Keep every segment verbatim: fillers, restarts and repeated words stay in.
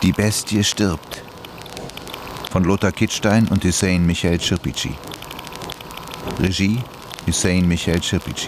Die Bestie stirbt. Von Lothar Kittstein und Hüseyin Michael Çırpıcı. Regie Hüseyin Michael Çırpıcı.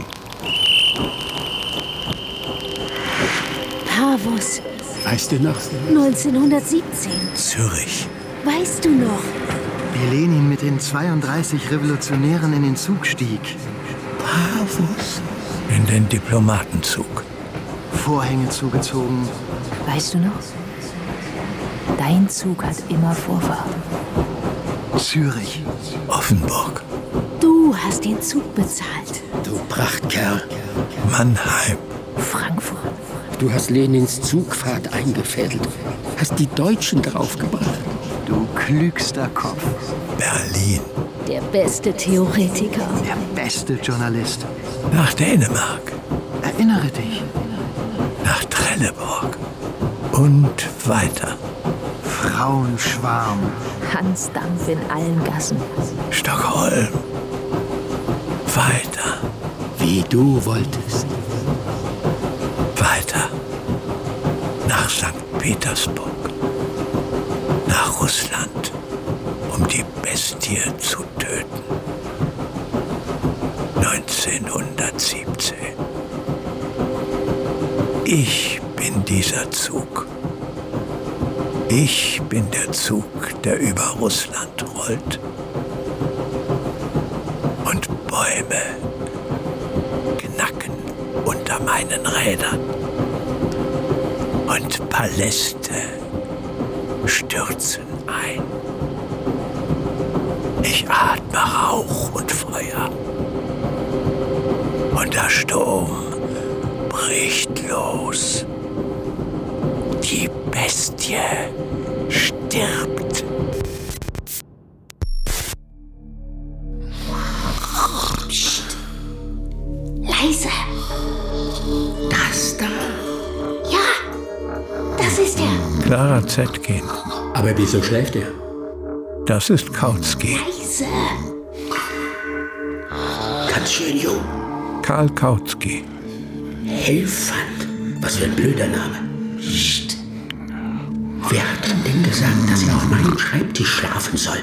Pavus. Weißt du noch? neunzehnhundertsiebzehn. Zürich. Weißt du noch? Wie Lenin mit den zweiunddreißig Revolutionären in den Zug stieg. Pavus. In den Diplomatenzug. Vorhänge zugezogen. Weißt du noch? Dein Zug hat immer Vorfahrt. Zürich. Offenburg. Du hast den Zug bezahlt. Du Prachtkerl. Mannheim. Frankfurt. Du hast Lenins Zugfahrt eingefädelt. Hast die Deutschen draufgebracht. Du klügster Kopf. Berlin. Der beste Theoretiker. Der beste Journalist. Nach Dänemark. Erinnere dich. Nach Trelleborg. Und weiter. Frauenschwarm. Hansdampf in allen Gassen. Stockholm. Weiter. Wie du wolltest. Weiter. Nach Sankt Petersburg. Nach Russland. Um die Bestie zu töten. neunzehnhundertsiebzehn. Ich bin dieser Zug. Ich bin der Zug, der über Russland rollt. Und Bäume knacken unter meinen Rädern. Und Paläste stürzen ein. Ich atme Rauch und Feuer. Und der Sturm bricht los. Die Bestie stirbt. Psst. Leise. Das da. Ja, das ist er. Clara Zetkin. Aber wieso schläft er? Das ist Kautsky. Leise. Ganz schön jung. Karl Kautsky. Helfand. Was für ein blöder Name. Psst. Wer hat ihm denn gesagt, dass er auf meinem Schreibtisch schlafen soll?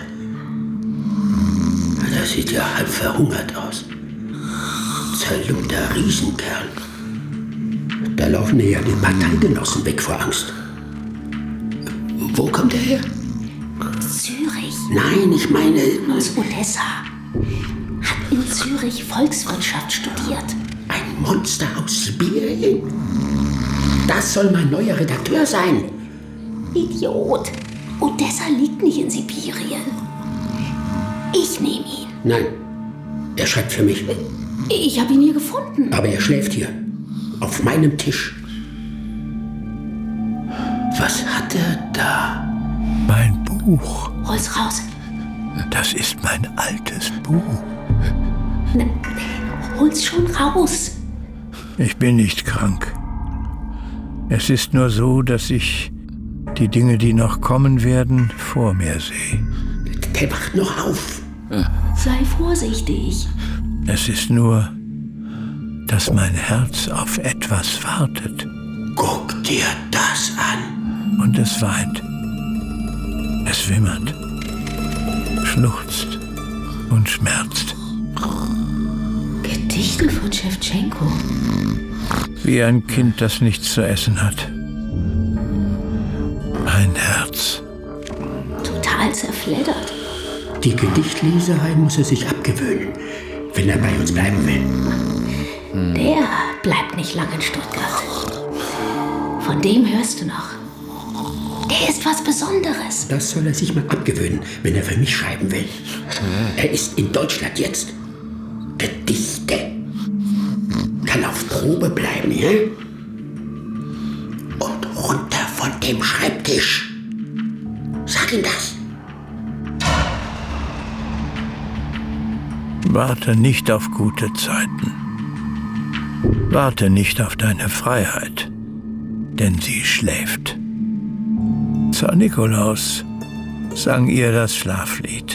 Der sieht ja halb verhungert aus. Zerlumpter Riesenkerl. Da laufen ja die Parteigenossen weg vor Angst. Wo kommt er her? Zürich. Nein, ich meine... Aus Odessa. Hat in Zürich Volkswirtschaft studiert. Ein Monster aus Sibirien? Das soll mein neuer Redakteur sein. Idiot. Odessa liegt nicht in Sibirien. Ich nehme ihn. Nein, er schreibt für mich. Ich habe ihn hier gefunden. Aber er schläft hier. Auf meinem Tisch. Was hat er da? Mein Buch. Hol's raus. Das ist mein altes Buch. Na, hol's schon raus. Ich bin nicht krank. Es ist nur so, dass ich die Dinge, die noch kommen werden, vor mir sehe. Der wacht noch auf. Sei vorsichtig. Es ist nur, dass mein Herz auf etwas wartet. Guck dir das an. Und es weint. Es wimmert, schluchzt und schmerzt. Gedichte von Schewtschenko. Wie ein Kind, das nichts zu essen hat. Ein Herz. Total zerfleddert. Die Gedichtleserei muss er sich abgewöhnen, wenn er bei uns bleiben will. Der bleibt nicht lang in Stuttgart. Von dem hörst du noch. Der ist was Besonderes. Das soll er sich mal abgewöhnen, wenn er für mich schreiben will. Er ist in Deutschland jetzt. Gedichte. Kann auf Probe bleiben, ja? Und runter von dem Schreibtisch. Sag ihm das. Warte nicht auf gute Zeiten. Warte nicht auf deine Freiheit, denn sie schläft. Zar Nikolaus sang ihr das Schlaflied.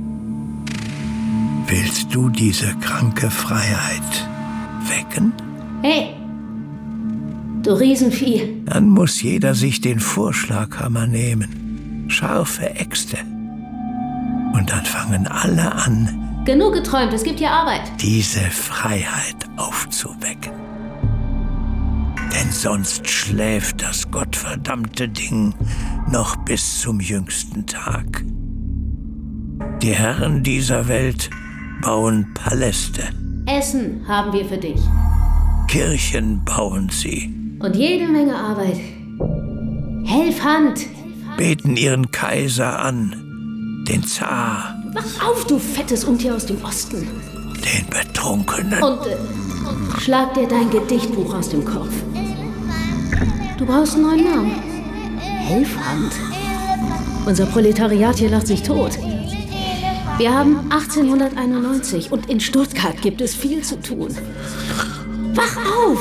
Willst du diese kranke Freiheit wecken? Hey, du Riesenvieh. Dann muss jeder sich den Vorschlaghammer nehmen. Scharfe Äxte. Und dann fangen alle an, Genug geträumt, es gibt hier Arbeit. diese Freiheit aufzuwecken. Denn sonst schläft das gottverdammte Ding noch bis zum jüngsten Tag. Die Herren dieser Welt bauen Paläste. Essen haben wir für dich. Kirchen bauen sie. Und jede Menge Arbeit. Helf Hand. Beten ihren Kaiser an. Den Zar. Wach auf, du fettes Untier aus dem Osten. Den Betrunkenen. Und äh, schlag dir dein Gedichtbuch aus dem Kopf. Du brauchst einen neuen Namen. Helfhand. Unser Proletariat hier lacht sich tot. Wir haben achtzehnhunderteinundneunzig und in Stuttgart gibt es viel zu tun. Wach auf!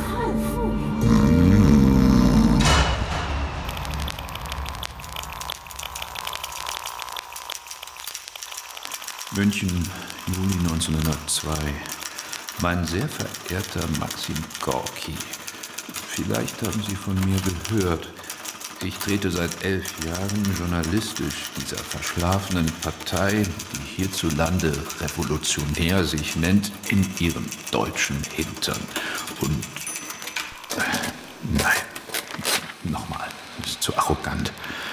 München, Juli neunzehnhundertzwei. Mein sehr verehrter Maxim Gorki. Vielleicht haben Sie von mir gehört. Ich trete seit elf Jahren journalistisch dieser verschlafenen Partei, die hierzulande revolutionär sich nennt, in ihren deutschen Hintern. Und äh, nein, nochmal, das ist zu arrogant.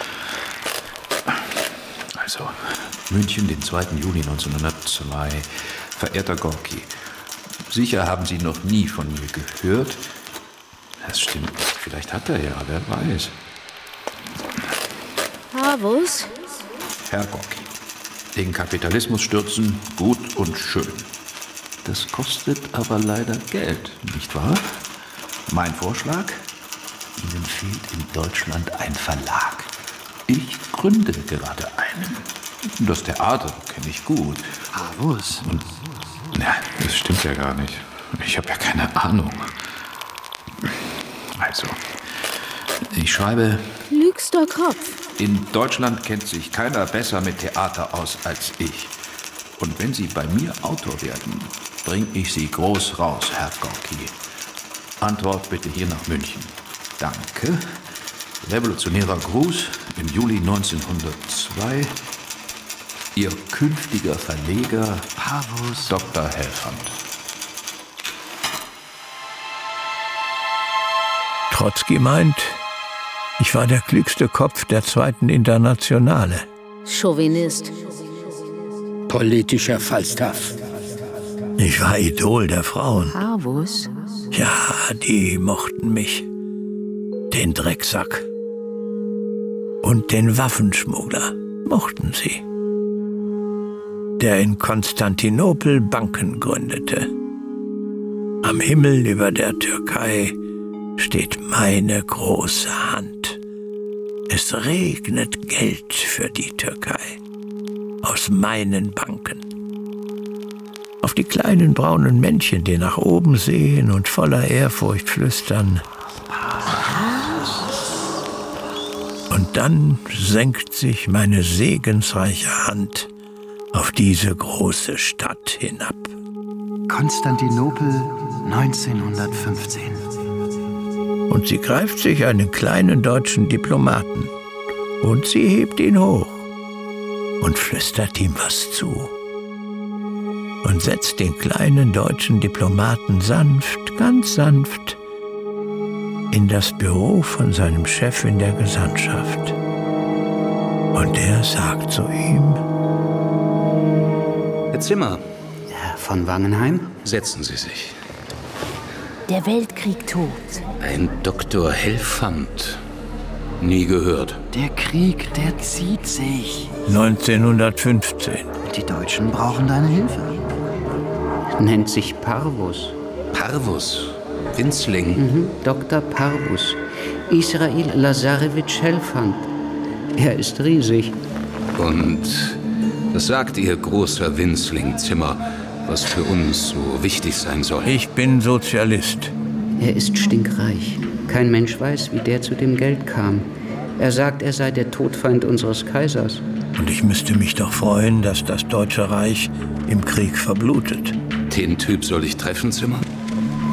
Also, München, den zweiten Juli neunzehnhundertzwei. Verehrter Gorki, sicher haben Sie noch nie von mir gehört. Das stimmt, vielleicht hat er ja, wer weiß. Parvus? Herr Gorki, den Kapitalismus stürzen, gut und schön. Das kostet aber leider Geld, nicht wahr? Mein Vorschlag? Ihnen fehlt in Deutschland ein Verlag. Ich gründe gerade einen. Das Theater kenne ich gut. Parvus? Und, na, das stimmt ja gar nicht. Ich habe ja keine Ahnung. Also, ich schreibe... Klügster Kopf. In Deutschland kennt sich keiner besser mit Theater aus als ich. Und wenn Sie bei mir Autor werden, bringe ich Sie groß raus, Herr Gorki. Antwort bitte hier nach München. Danke. Revolutionärer Gruß im Juli neunzehnhundertzwei. Ihr künftiger Verleger, Parvus. Doktor Helfand. Trotzki meint, ich war der klügste Kopf der zweiten Internationale. Chauvinist. Politischer Falstaff. Ich war Idol der Frauen. Parvus? Ja, die mochten mich. Den Drecksack. Und den Waffenschmuggler mochten sie. Der in Konstantinopel Banken gründete. Am Himmel über der Türkei steht meine große Hand. Es regnet Geld für die Türkei. Aus meinen Banken. Auf die kleinen braunen Männchen, die nach oben sehen und voller Ehrfurcht flüstern. Und dann senkt sich meine segensreiche Hand auf diese große Stadt hinab. Konstantinopel neunzehnhundertfünfzehn. Und sie greift sich einen kleinen deutschen Diplomaten und sie hebt ihn hoch und flüstert ihm was zu und setzt den kleinen deutschen Diplomaten sanft, ganz sanft in das Büro von seinem Chef in der Gesandtschaft. Und der sagt zu ihm: Herr Zimmer. Ja, von Wangenheim? Setzen Sie sich. Der Weltkrieg tot. Ein Doktor Helfand. Nie gehört. Der Krieg, der zieht sich. neunzehnhundertfünfzehn. Die Deutschen brauchen deine Hilfe. Nennt sich Parvus. Parvus. Winzling. Mhm, Doktor Parvus. Israel Lazarevich Helfand. Er ist riesig. Und was sagt Ihr großer Winzling, Zimmer, was für uns so wichtig sein soll? Ich bin Sozialist. Er ist stinkreich. Kein Mensch weiß, wie der zu dem Geld kam. Er sagt, er sei der Todfeind unseres Kaisers. Und ich müsste mich doch freuen, dass das Deutsche Reich im Krieg verblutet. Den Typ soll ich treffen, Zimmer?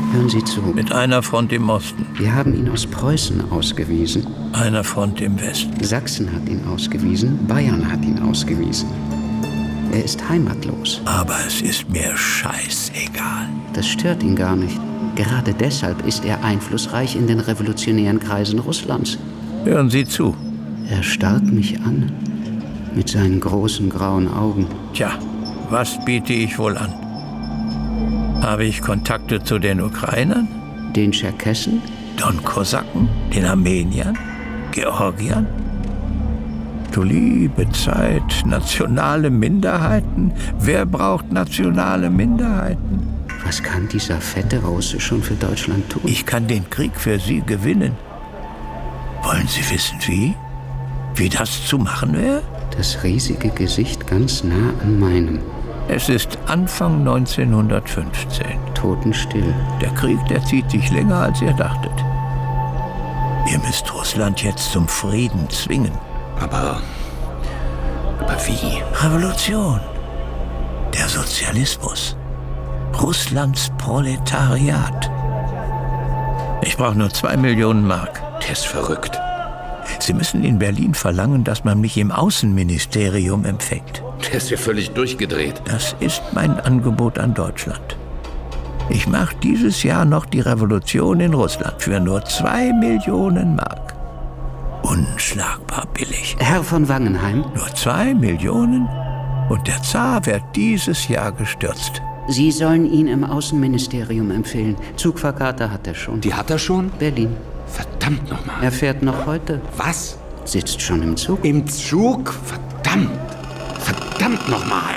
Hören Sie zu. Mit einer Front im Osten. Wir haben ihn aus Preußen ausgewiesen. Einer Front im Westen. Sachsen hat ihn ausgewiesen, Bayern hat ihn ausgewiesen. Er ist heimatlos. Aber es ist mir scheißegal. Das stört ihn gar nicht. Gerade deshalb ist er einflussreich in den revolutionären Kreisen Russlands. Hören Sie zu. Er starrt mich an, mit seinen großen grauen Augen. Tja, was biete ich wohl an? Habe ich Kontakte zu den Ukrainern? Den Tscherkessen? Den Kosaken? Den Armeniern? Georgiern? Du liebe Zeit, nationale Minderheiten? Wer braucht nationale Minderheiten? Was kann dieser fette Russe schon für Deutschland tun? Ich kann den Krieg für Sie gewinnen. Wollen Sie wissen, wie? Wie das zu machen wäre? Das riesige Gesicht ganz nah an meinem. Es ist Anfang neunzehnhundertfünfzehn. Totenstill. Der Krieg, der zieht sich länger, als ihr dachtet. Ihr müsst Russland jetzt zum Frieden zwingen. Aber... aber wie? Revolution. Der Sozialismus. Russlands Proletariat. Ich brauche nur zwei Millionen Mark. Der ist verrückt. Sie müssen in Berlin verlangen, dass man mich im Außenministerium empfängt. Der ist ja völlig durchgedreht. Das ist mein Angebot an Deutschland. Ich mache dieses Jahr noch die Revolution in Russland für nur zwei Millionen Mark. Unschlagbar billig. Herr von Wangenheim? Nur zwei Millionen und der Zar wird dieses Jahr gestürzt. Sie sollen ihn im Außenministerium empfehlen. Zugfahrkarte hat er schon. Die hat er schon? Berlin. Verdammt nochmal. Er fährt noch heute. Was? Sitzt schon im Zug. Im Zug? Verdammt. Verdammt nochmal.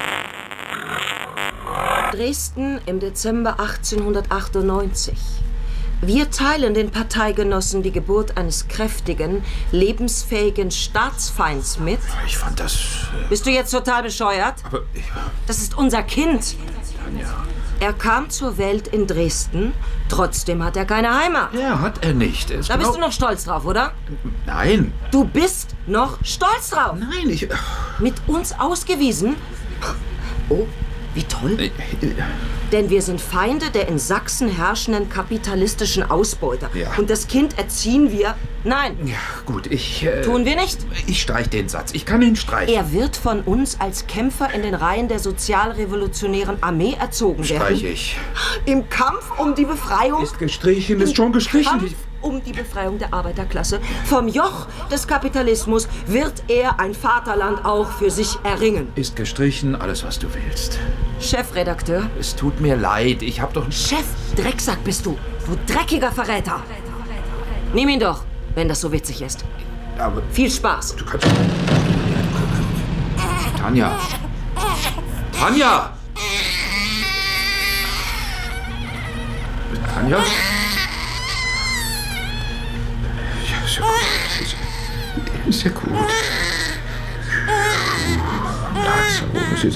Dresden im Dezember achtzehnhundertachtundneunzig. Wir teilen den Parteigenossen die Geburt eines kräftigen, lebensfähigen Staatsfeinds mit. Ich fand das... Äh Bist du jetzt total bescheuert? Aber ich... Das ist unser Kind. Tanja. Er kam zur Welt in Dresden, trotzdem hat er keine Heimat. Ja, hat er nicht. Er ist Da genau... bist du noch stolz drauf, oder? Nein. Du bist noch stolz drauf. Nein, ich... Mit uns ausgewiesen? Oh, wie toll. Äh, äh, Denn wir sind Feinde der in Sachsen herrschenden kapitalistischen Ausbeuter. Ja. Und das Kind erziehen wir... Nein. Ja, gut, ich... Äh, Tun wir nicht? Ich streich den Satz. Ich kann ihn streichen. Er wird von uns als Kämpfer in den Reihen der sozialrevolutionären Armee erzogen werden. Streich ich. Im Kampf um die Befreiung... Ist gestrichen, ist schon gestrichen. Kampf um die Befreiung der Arbeiterklasse. Vom Joch des Kapitalismus wird er ein Vaterland auch für sich erringen. Ist gestrichen, alles was du willst. Chefredakteur. Es tut mir leid, ich hab doch... Chef Drecksack bist du, du dreckiger Verräter. Nimm ihn doch, wenn das so witzig ist. Aber... Viel Spaß. Du kannst... Tanja. Tanja! Tanja? Ja, ist ja gut. Ist, ist ja gut. Da ist er, wo es ist.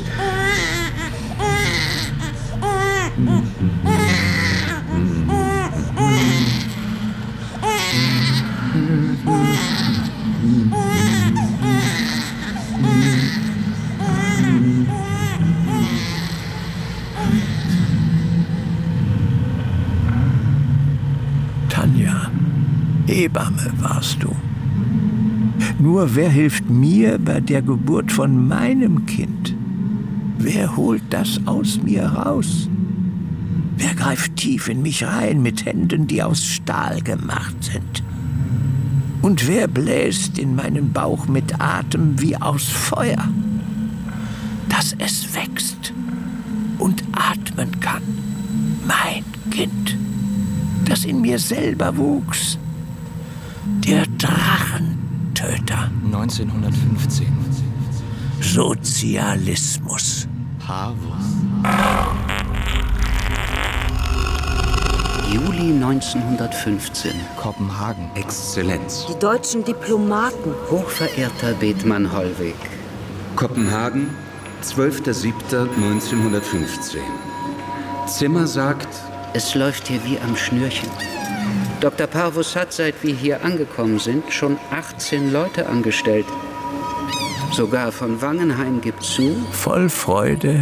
Tanja, Hebamme warst du. Nur wer hilft mir bei der Geburt von meinem Kind? Wer holt das aus mir raus? Wer greift tief in mich rein mit Händen, die aus Stahl gemacht sind? Und wer bläst in meinen Bauch mit Atem wie aus Feuer, dass es wächst und atmen kann? Mein Kind, das in mir selber wuchs. Der Drachentöter. neunzehnhundertfünfzehn. Sozialismus. Harvard. Juli neunzehnhundertfünfzehn. Kopenhagen. Exzellenz. Die deutschen Diplomaten. Hochverehrter Bethmann Hollweg. Kopenhagen, zwölfter siebter neunzehnhundertfünfzehn. Zimmer sagt... Es läuft hier wie am Schnürchen. Doktor Parvus hat, seit wir hier angekommen sind, schon achtzehn Leute angestellt. Sogar von Wangenheim gibt zu. Voll Freude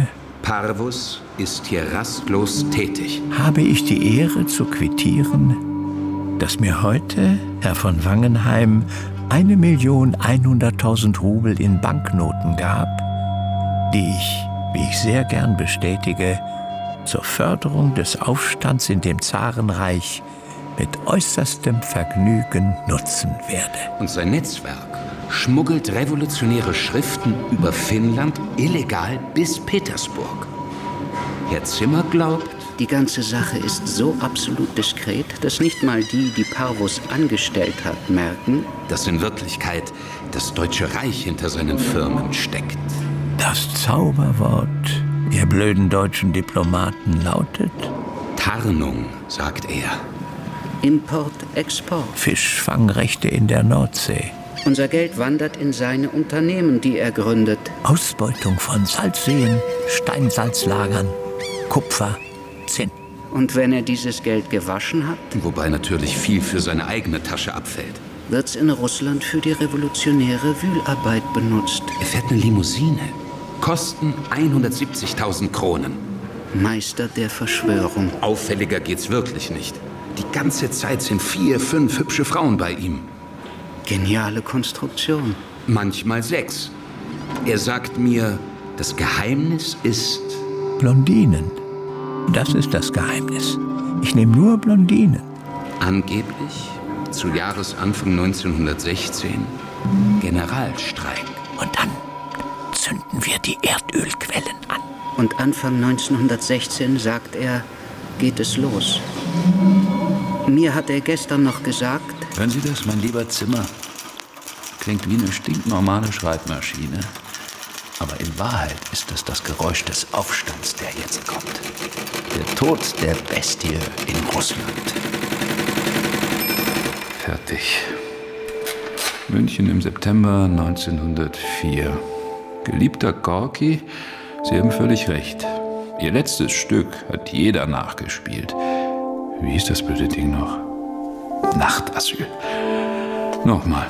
Parvus ist hier rastlos tätig. Habe ich die Ehre zu quittieren, dass mir heute Herr von Wangenheim eine Million einhunderttausend Rubel in Banknoten gab, die ich, wie ich sehr gern bestätige, zur Förderung des Aufstands in dem Zarenreich mit äußerstem Vergnügen nutzen werde. Und sein Netzwerk schmuggelt revolutionäre Schriften über Finnland illegal bis Petersburg. Herr Zimmer glaubt, Die ganze Sache ist so absolut diskret, dass nicht mal die, die Parvus angestellt hat, merken, dass in Wirklichkeit das Deutsche Reich hinter seinen Firmen steckt. Das Zauberwort, ihr blöden deutschen Diplomaten, lautet Tarnung, sagt er. Import, Export. Fischfangrechte in der Nordsee. Unser Geld wandert in seine Unternehmen, die er gründet. Ausbeutung von Salzseen, Steinsalzlagern, Kupfer, Zinn. Und wenn er dieses Geld gewaschen hat, wobei natürlich viel für seine eigene Tasche abfällt, wird's in Russland für die revolutionäre Wühlarbeit benutzt. Er fährt eine Limousine. Kosten hundertsiebzigtausend Kronen. Meister der Verschwörung. Auffälliger geht's wirklich nicht. Die ganze Zeit sind vier, fünf hübsche Frauen bei ihm. Geniale Konstruktion. Manchmal sechs. Er sagt mir, das Geheimnis ist... Blondinen. Das ist das Geheimnis. Ich nehme nur Blondinen. Angeblich, zu Jahresanfang neunzehnhundertsechzehn, Generalstreik. Und dann zünden wir die Erdölquellen an. Und Anfang neunzehnhundertsechzehn, sagt er, geht es los. Mir hat er gestern noch gesagt... Hören Sie das, mein lieber Zimmer? Klingt wie eine stinknormale Schreibmaschine. Aber in Wahrheit ist es das Geräusch des Aufstands, der jetzt kommt. Der Tod der Bestie in Russland. Fertig. München im September neunzehnhundertvier. Geliebter Gorki, Sie haben völlig recht. Ihr letztes Stück hat jeder nachgespielt. Wie hieß das blöde Ding noch? Nachtasyl. Nochmal.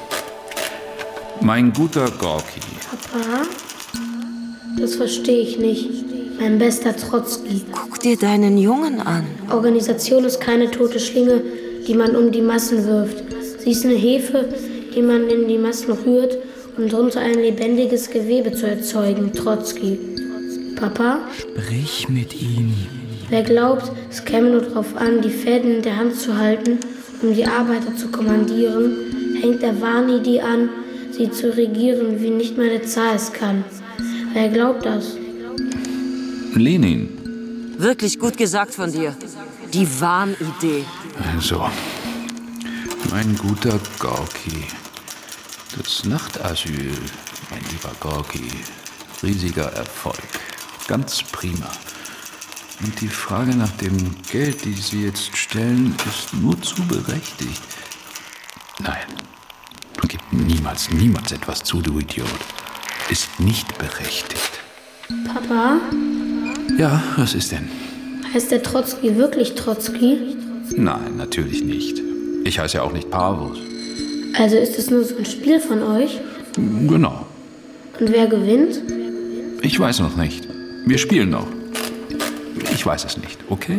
Mein guter Gorki. Papa? Das verstehe ich nicht. Mein bester Trotzki. Guck dir deinen Jungen an. Organisation ist keine tote Schlinge, die man um die Massen wirft. Sie ist eine Hefe, die man in die Massen rührt, um drunter ein lebendiges Gewebe zu erzeugen. Trotzki. Papa? Sprich mit ihm. Wer glaubt, es käme nur darauf an, die Fäden in der Hand zu halten, um die Arbeiter zu kommandieren, hängt der Wahnidee an, sie zu regieren, wie nicht mal der Zar es kann. Wer glaubt das? Lenin. Wirklich gut gesagt von dir. Die Wahnidee. Also, mein guter Gorki. Das Nachtasyl, mein lieber Gorki. Riesiger Erfolg. Ganz prima. Und die Frage nach dem Geld, die Sie jetzt stellen, ist nur zu berechtigt. Nein, gib niemals, niemals etwas zu, du Idiot. Ist nicht berechtigt. Papa? Ja, was ist denn? Heißt der Trotzki wirklich Trotzki? Nein, natürlich nicht. Ich heiße ja auch nicht Parvus. Also ist es nur so ein Spiel von euch? Genau. Und wer gewinnt? Ich weiß noch nicht. Wir spielen noch. Ich weiß es nicht, okay?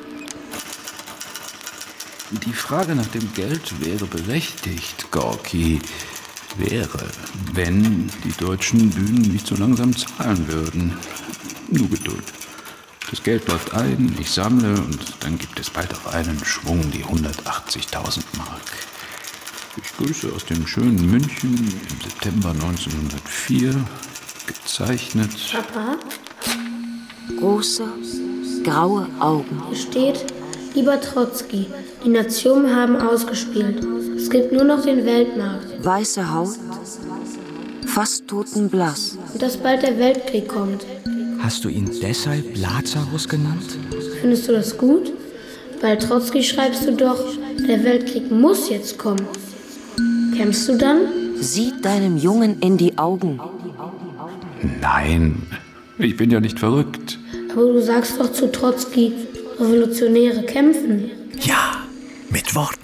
Die Frage nach dem Geld wäre berechtigt, Gorki. Wäre, wenn die deutschen Bühnen nicht so langsam zahlen würden. Nur Geduld. Das Geld läuft ein, ich sammle und dann gibt es bald auf einen Schwung die hundertachtzigtausend Mark. Ich grüße aus dem schönen München im September neunzehnhundertvier. Gezeichnet. Papa? Große, graue Augen. Hier steht, lieber Trotzki, die Nationen haben ausgespielt. Es gibt nur noch den Weltmarkt. Weiße Haut, fast totenblass. Und dass bald der Weltkrieg kommt. Hast du ihn deshalb Lazarus genannt? Findest du das gut? Bei Trotzki schreibst du doch, der Weltkrieg muss jetzt kommen. Kämpfst du dann? Sieh deinem Jungen in die Augen. Nein, ich bin ja nicht verrückt. Aber du sagst doch zu Trotzki, Revolutionäre kämpfen. Ja, mit Worten.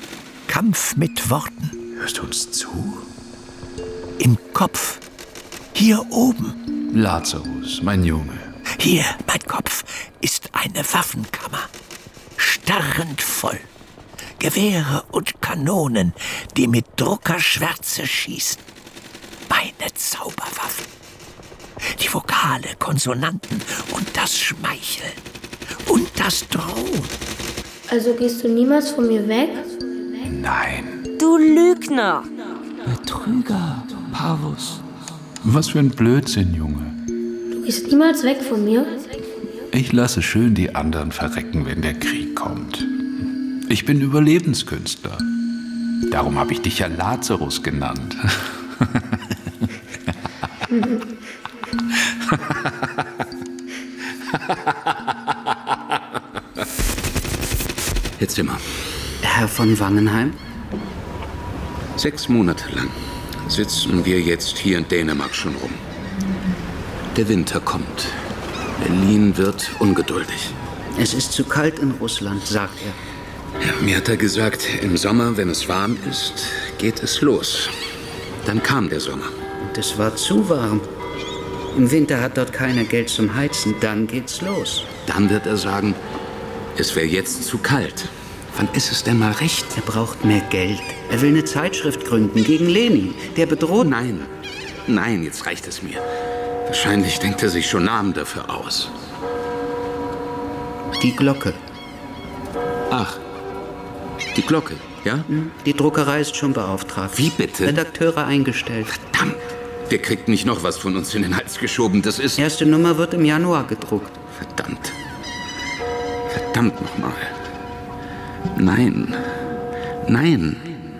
Kampf mit Worten. Hörst du uns zu? Im Kopf. Hier oben. Lazarus, mein Junge. Hier, mein Kopf, ist eine Waffenkammer. Starrend voll. Gewehre und Kanonen, die mit Druckerschwärze schießen. Meine Zauberwaffen. Die Vokale, Konsonanten und das Schmeicheln. Und das Drohen. Also gehst du niemals von mir weg? Nein. Du Lügner! Betrüger, Parvus. Was für ein Blödsinn, Junge. Du gehst niemals weg von mir? Ich lasse schön die anderen verrecken, wenn der Krieg kommt. Ich bin Überlebenskünstler. Darum habe ich dich ja Lazarus genannt. Herr Zimmer. Herr von Wangenheim? Sechs Monate lang sitzen wir jetzt hier in Dänemark schon rum. Der Winter kommt. Berlin wird ungeduldig. Es ist zu kalt in Russland, sagt er. Ja, mir hat er gesagt, im Sommer, wenn es warm ist, geht es los. Dann kam der Sommer. Und es war zu warm. Im Winter hat dort keiner Geld zum Heizen, dann geht's los. Dann wird er sagen, es wäre jetzt zu kalt. Wann ist es denn mal recht? Er braucht mehr Geld. Er will eine Zeitschrift gründen gegen Lenin. Der bedroht... Nein, nein, jetzt reicht es mir. Wahrscheinlich denkt er sich schon Namen dafür aus. Die Glocke. Ach, die Glocke, ja? Die Druckerei ist schon beauftragt. Wie bitte? Redakteure eingestellt. Verdammt, der kriegt nicht noch was von uns in den Hals geschoben. Das ist... Erste Nummer wird im Januar gedruckt. Verdammt. Verdammt nochmal. Nein. Nein.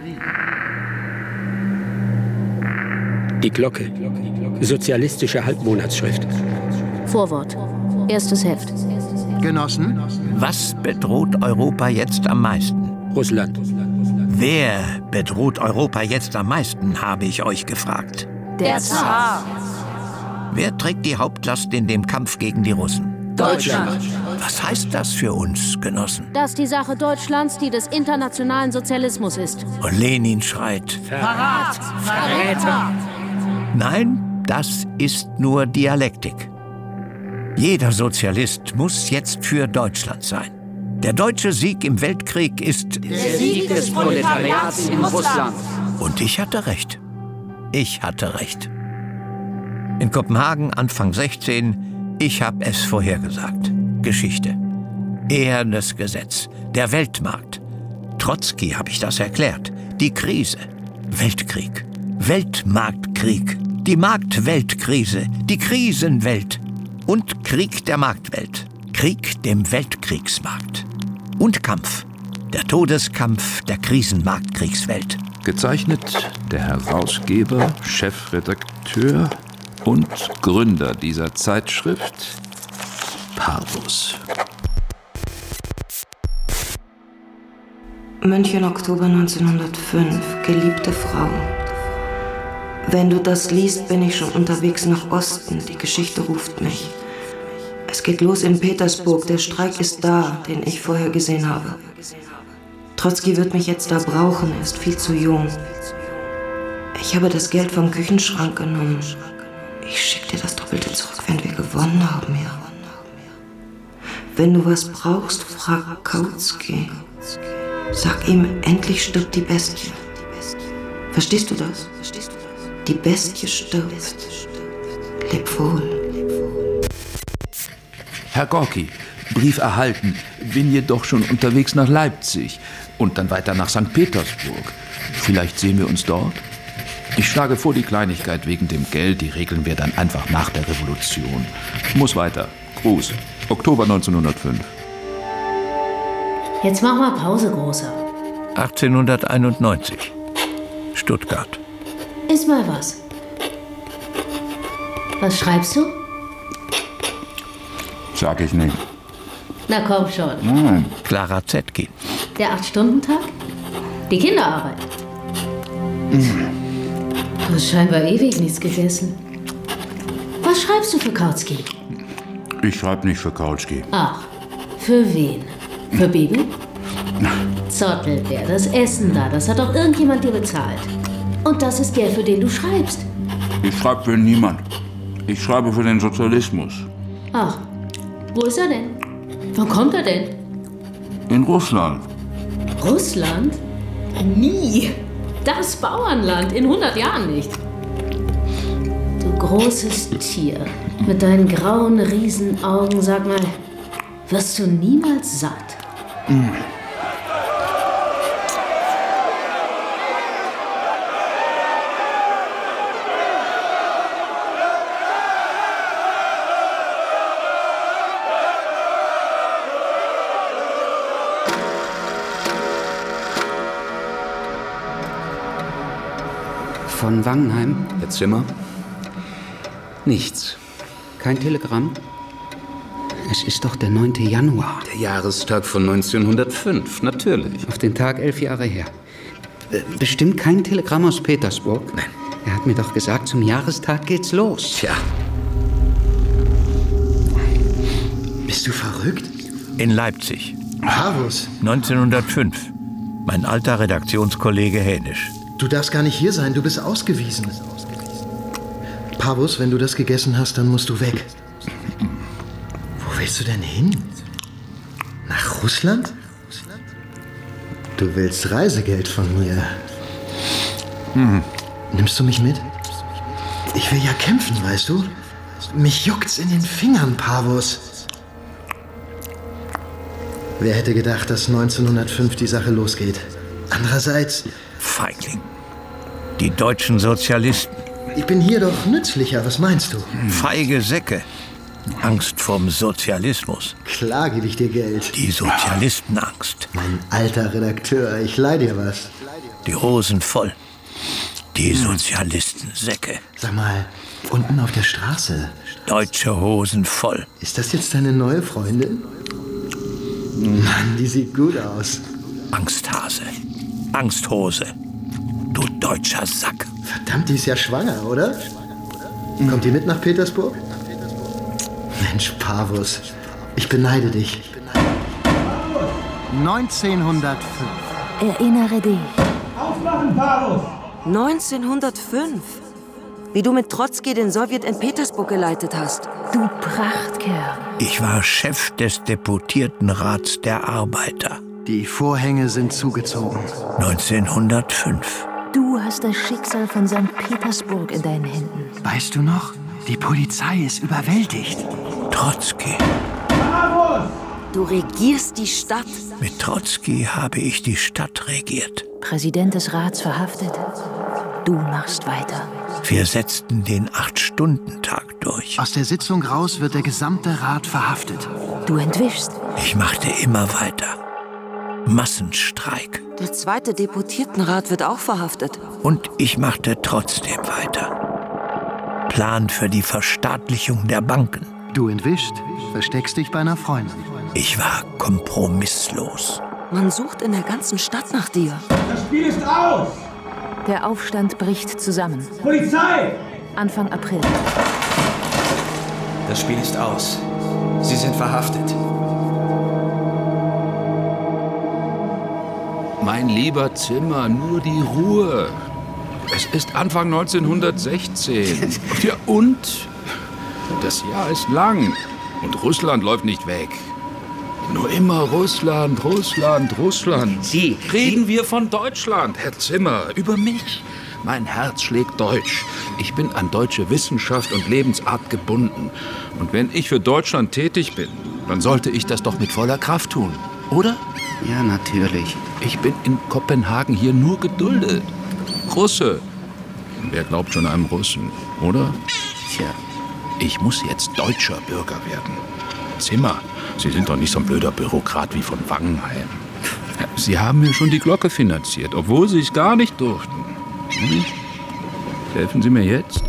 Die Glocke. Sozialistische Halbmonatsschrift. Vorwort. Erstes Heft. Genossen? Was bedroht Europa jetzt am meisten? Russland. Wer bedroht Europa jetzt am meisten, habe ich euch gefragt. Der Zar. Wer trägt die Hauptlast in dem Kampf gegen die Russen? Deutschland. Was heißt das für uns, Genossen? Das ist die Sache Deutschlands, die des internationalen Sozialismus ist. Und Lenin schreit: Verrat! Verräter! Nein, das ist nur Dialektik. Jeder Sozialist muss jetzt für Deutschland sein. Der deutsche Sieg im Weltkrieg ist der Sieg des Proletariats in Russland. Und ich hatte recht. Ich hatte recht. In Kopenhagen, Anfang sechzehn, ich habe es vorhergesagt. Geschichte. Ehernes Gesetz. Der Weltmarkt. Trotzki habe ich das erklärt. Die Krise. Weltkrieg. Weltmarktkrieg. Die Marktweltkrise. Die Krisenwelt. Und Krieg der Marktwelt. Krieg dem Weltkriegsmarkt. Und Kampf. Der Todeskampf der Krisenmarktkriegswelt. Gezeichnet der Herausgeber, Chefredakteur und Gründer dieser Zeitschrift, Parvus. München, Oktober neunzehnhundertfünf. Geliebte Frau. Wenn du das liest, bin ich schon unterwegs nach Osten. Die Geschichte ruft mich. Es geht los in Petersburg. Der Streik ist da, den ich vorher gesehen habe. Trotzki wird mich jetzt da brauchen. Er ist viel zu jung. Ich habe das Geld vom Küchenschrank genommen. Ich schicke dir das Doppelte zurück, wenn wir gewonnen haben, ja. Wenn du was brauchst, frag Kautsky. Sag ihm, endlich stirbt die Bestie. Verstehst du das? Die Bestie stirbt. Leb wohl. Herr Gorki, Brief erhalten. Bin jedoch schon unterwegs nach Leipzig und dann weiter nach Sankt Petersburg. Vielleicht sehen wir uns dort? Ich schlage vor, die Kleinigkeit wegen dem Geld, die regeln wir dann einfach nach der Revolution. Ich muss weiter. Gruß. Oktober neunzehnhundertfünf. Jetzt mach mal Pause, Großer. achtzehnhunderteinundneunzig. Stuttgart. Iss mal was. Was schreibst du? Sag ich nicht. Na komm schon. Nein. Clara Zetkin. Der Acht-Stunden-Tag? Die Kinderarbeit? Mhm. Du hast scheinbar ewig nichts gegessen. Was schreibst du für Kautsky? Ich schreibe nicht für Kautsky. Ach, für wen? Für Baby? Zottelbär, das Essen da, das hat doch irgendjemand dir bezahlt. Und das ist der, für den du schreibst. Ich schreibe für niemand. Ich schreibe für den Sozialismus. Ach, wo ist er denn? Wo kommt er denn? In Russland. Russland? Nie. Das Bauernland. In hundert Jahren nicht. Du großes Tier. Mit deinen grauen Riesenaugen, sag mal, wirst du niemals satt? Mhm. Von Wangenheim? Herr Zimmer? Nichts. Kein Telegramm? Es ist doch der neunte Januar. Der Jahrestag von neunzehnhundertfünf, natürlich. Auf den Tag elf Jahre her. Bestimmt kein Telegramm aus Petersburg? Nein. Er hat mir doch gesagt, zum Jahrestag geht's los. Tja. Bist du verrückt? In Leipzig. Pavus. neunzehnhundertfünf. Mein alter Redaktionskollege Hänisch. Du darfst gar nicht hier sein, du bist ausgewiesen. Pavus, wenn du das gegessen hast, dann musst du weg. Wo willst du denn hin? Nach Russland? Du willst Reisegeld von mir. Hm. Nimmst du mich mit? Ich will ja kämpfen, weißt du? Mich juckt's in den Fingern, Pavus. Wer hätte gedacht, dass neunzehnhundertfünf die Sache losgeht? Andererseits... Feigling. Die deutschen Sozialisten. Ich bin hier doch nützlicher, was meinst du? Feige Säcke. Angst vorm Sozialismus. Klar gebe ich dir Geld. Die Sozialistenangst. Mein alter Redakteur, ich leih dir was. Die Hosen voll. Die Sozialistensäcke. Sag mal, unten auf der Straße. Deutsche Hosen voll. Ist das jetzt deine neue Freundin? Mann, die sieht gut aus. Angsthase. Angsthose. Du deutscher Sack. Verdammt, die ist ja schwanger, oder? Kommt die mit nach Petersburg? Mensch, Pavus, ich beneide dich. neunzehnhundertfünf. Erinnere dich. Aufmachen, Pavus! neunzehnhundertfünf. Wie du mit Trotzki den Sowjet in Petersburg geleitet hast. Du Prachtkerl. Ich war Chef des Deputiertenrats der Arbeiter. Die Vorhänge sind zugezogen. neunzehnhundertfünf. Du hast das Schicksal von Sankt Petersburg in deinen Händen. Weißt du noch? Die Polizei ist überwältigt. Trotzki. Pavus! Du regierst die Stadt. Mit Trotzki habe ich die Stadt regiert. Präsident des Rats verhaftet. Du machst weiter. Wir setzten den Acht-Stunden-Tag durch. Aus der Sitzung raus wird der gesamte Rat verhaftet. Du entwischst. Ich machte immer weiter. Massenstreik. Der zweite Deputiertenrat wird auch verhaftet. Und ich machte trotzdem weiter. Plan für die Verstaatlichung der Banken. Du entwischt, versteckst dich bei einer Freundin. Ich war kompromisslos. Man sucht in der ganzen Stadt nach dir. Das Spiel ist aus! Der Aufstand bricht zusammen. Polizei! Anfang April. Das Spiel ist aus. Sie sind verhaftet. Mein lieber Zimmer, nur die Ruhe. Es ist Anfang neunzehnhundertsechzehn. Ja, und? Das Jahr ist lang. Und Russland läuft nicht weg. Nur immer Russland, Russland, Russland. Sie, Reden Sie... wir von Deutschland, Herr Zimmer, über mich. Mein Herz schlägt Deutsch. Ich bin an deutsche Wissenschaft und Lebensart gebunden. Und wenn ich für Deutschland tätig bin, dann sollte ich das doch mit voller Kraft tun, oder? Ja, natürlich. Ich bin in Kopenhagen hier nur geduldet. Russe. Wer glaubt schon einem Russen, oder? Tja. Ich muss jetzt deutscher Bürger werden. Zimmer, Sie sind doch nicht so ein blöder Bürokrat wie von Wangenheim. Sie haben mir schon die Glocke finanziert, obwohl Sie es gar nicht durften. Hm? Helfen Sie mir jetzt?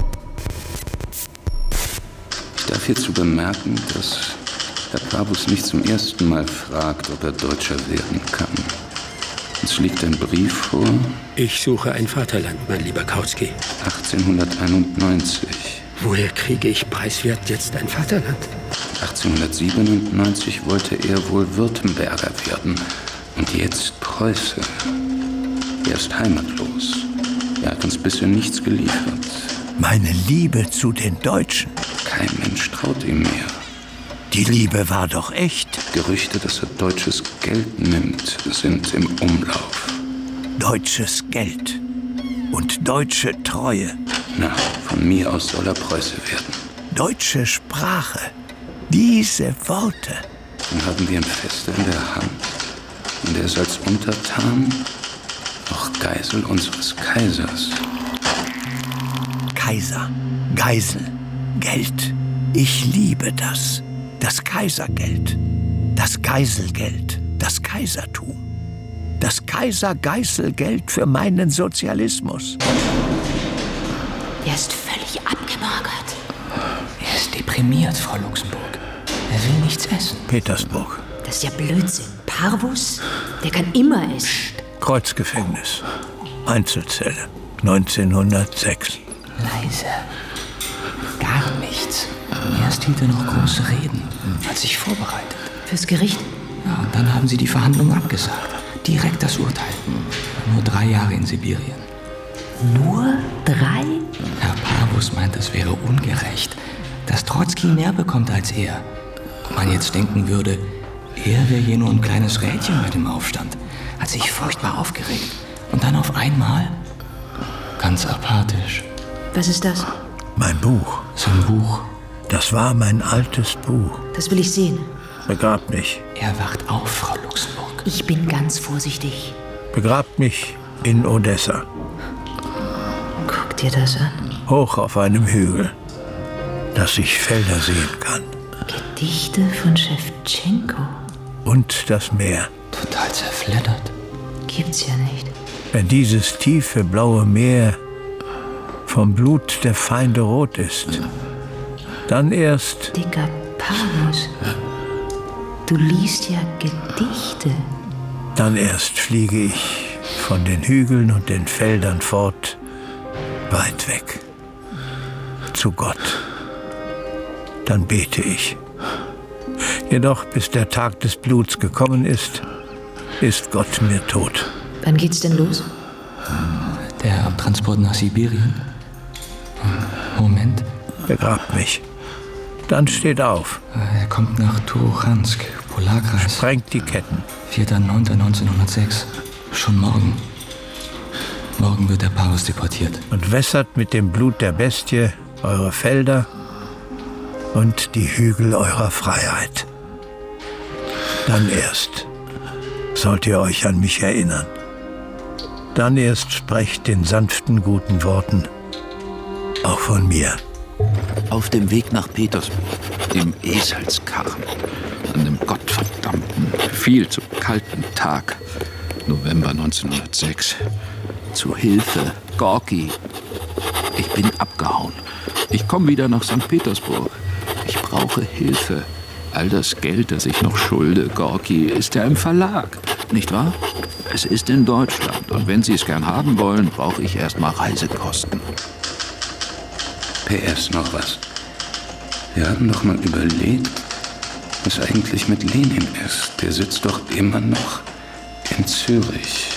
Ich darf hierzu bemerken, dass Herr Pavus nicht zum ersten Mal fragt, ob er Deutscher werden kann. Uns liegt ein Brief vor. Ich suche ein Vaterland, mein lieber Kautsky. achtzehnhunderteinundneunzig. Woher kriege ich preiswert jetzt ein Vaterland? achtzehnhundertsiebenundneunzig wollte er wohl Württemberger werden. Und jetzt Preuße. Er ist heimatlos. Er hat uns bisher nichts geliefert. Meine Liebe zu den Deutschen. Kein Mensch traut ihm mehr. Die Liebe war doch echt. Gerüchte, dass er deutsches Geld nimmt, sind im Umlauf. Deutsches Geld und deutsche Treue. Na, von mir aus soll er Preuße werden. Deutsche Sprache, diese Worte. Dann haben wir ein Fest in der Hand. Und er ist als Untertan auch Geisel unseres Kaisers. Kaiser, Geisel, Geld. Ich liebe das. Das Kaisergeld, das Geiselgeld, das Kaisertum. Das Kaiser-Geißelgeld für meinen Sozialismus. Er ist völlig abgemagert. Er ist deprimiert, Frau Luxemburg. Er will nichts essen. Petersburg. Das ist ja Blödsinn. Parvus, der kann immer essen. Kreuzgefängnis. Einzelzelle. neunzehnhundertsechs. Leise. Gar nichts. Erst hielt er noch große Reden, hat sich vorbereitet. Fürs Gericht? Ja, und dann haben sie die Verhandlungen abgesagt. Direkt das Urteil. Nur drei Jahre in Sibirien. Nur drei? Herr Parvus meint, es wäre ungerecht, dass Trotzki mehr bekommt als er. Und man jetzt denken würde, er wäre hier nur ein kleines Rädchen bei dem Aufstand. Hat sich furchtbar aufgeregt. Und dann auf einmal ganz apathisch. Was ist das? Mein Buch. Sein Buch. Das war mein altes Buch. Das will ich sehen. Begrabt mich. Er wacht auf, Frau Luxemburg. Ich bin ganz vorsichtig. Begrabt mich in Odessa. Guck dir das an. Hoch auf einem Hügel, dass ich Felder sehen kann. Gedichte von Schewtschenko. Und das Meer. Total zerfleddert. Gibt's ja nicht. Wenn dieses tiefe blaue Meer vom Blut der Feinde rot ist, dann erst... Dicker Parvus, du liest ja Gedichte. Dann erst fliege ich von den Hügeln und den Feldern fort, weit weg, zu Gott. Dann bete ich. Jedoch, bis der Tag des Bluts gekommen ist, ist Gott mir tot. Wann geht's denn los? Der Abtransport nach Sibirien? Moment. Begrabt mich. Dann steht auf. Er kommt nach Turuchansk, Polarkreis. Sprengt die Ketten. vierter neunter neunzehnhundertsechs. Schon morgen. Morgen wird der Parvus deportiert. Und wässert mit dem Blut der Bestie eure Felder und die Hügel eurer Freiheit. Dann erst sollt ihr euch an mich erinnern. Dann erst sprecht den sanften, guten Worten auch von mir. Auf dem Weg nach Petersburg, im Eselskarren, an dem gottverdammten, viel zu kalten Tag, November neunzehnhundertsechs. Zu Hilfe, Gorki. Ich bin abgehauen. Ich komme wieder nach Sankt Petersburg. Ich brauche Hilfe. All das Geld, das ich noch schulde, Gorki, ist ja im Verlag, nicht wahr? Es ist in Deutschland und wenn Sie es gern haben wollen, brauche ich erst mal Reisekosten. P S noch was. Wir haben doch mal überlegt, was eigentlich mit Lenin ist. Der sitzt doch immer noch in Zürich.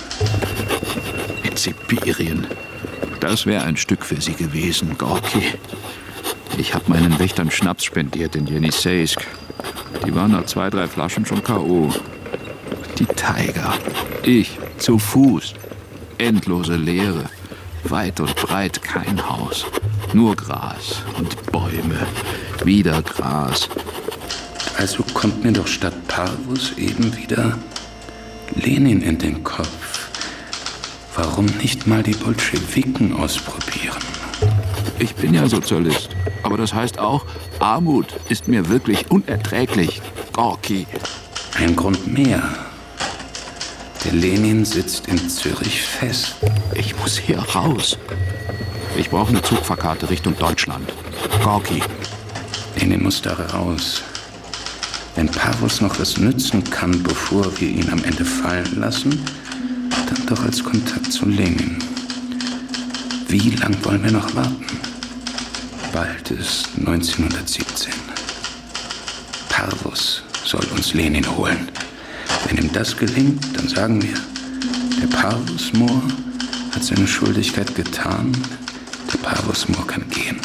In Sibirien. Das wäre ein Stück für Sie gewesen, Gorki. Ich habe meinen Wächtern Schnaps spendiert in Jenisseisk. Die waren nach zwei, drei Flaschen schon K O Die Tiger. Ich, zu Fuß. Endlose Leere. Weit und breit kein Haus. Nur Gras und Bäume. Wieder Gras. Also kommt mir doch statt Parvus eben wieder Lenin in den Kopf. Warum nicht mal die Bolschewiken ausprobieren? Ich bin ja Sozialist. Aber das heißt auch, Armut ist mir wirklich unerträglich. Gorki. Ein Grund mehr. Der Lenin sitzt in Zürich fest. Ich muss hier raus. Ich brauche eine Zugfahrkarte Richtung Deutschland. Gorki. Lenin muss da raus. Wenn Parvus noch was nützen kann, bevor wir ihn am Ende fallen lassen, dann doch als Kontakt zu Lenin. Wie lang wollen wir noch warten? Bald ist neunzehnhundertsiebzehn. Parvus soll uns Lenin holen. Wenn ihm das gelingt, dann sagen wir, der Parvus-Moor hat seine Schuldigkeit getan, Parvus Moore kann gehen.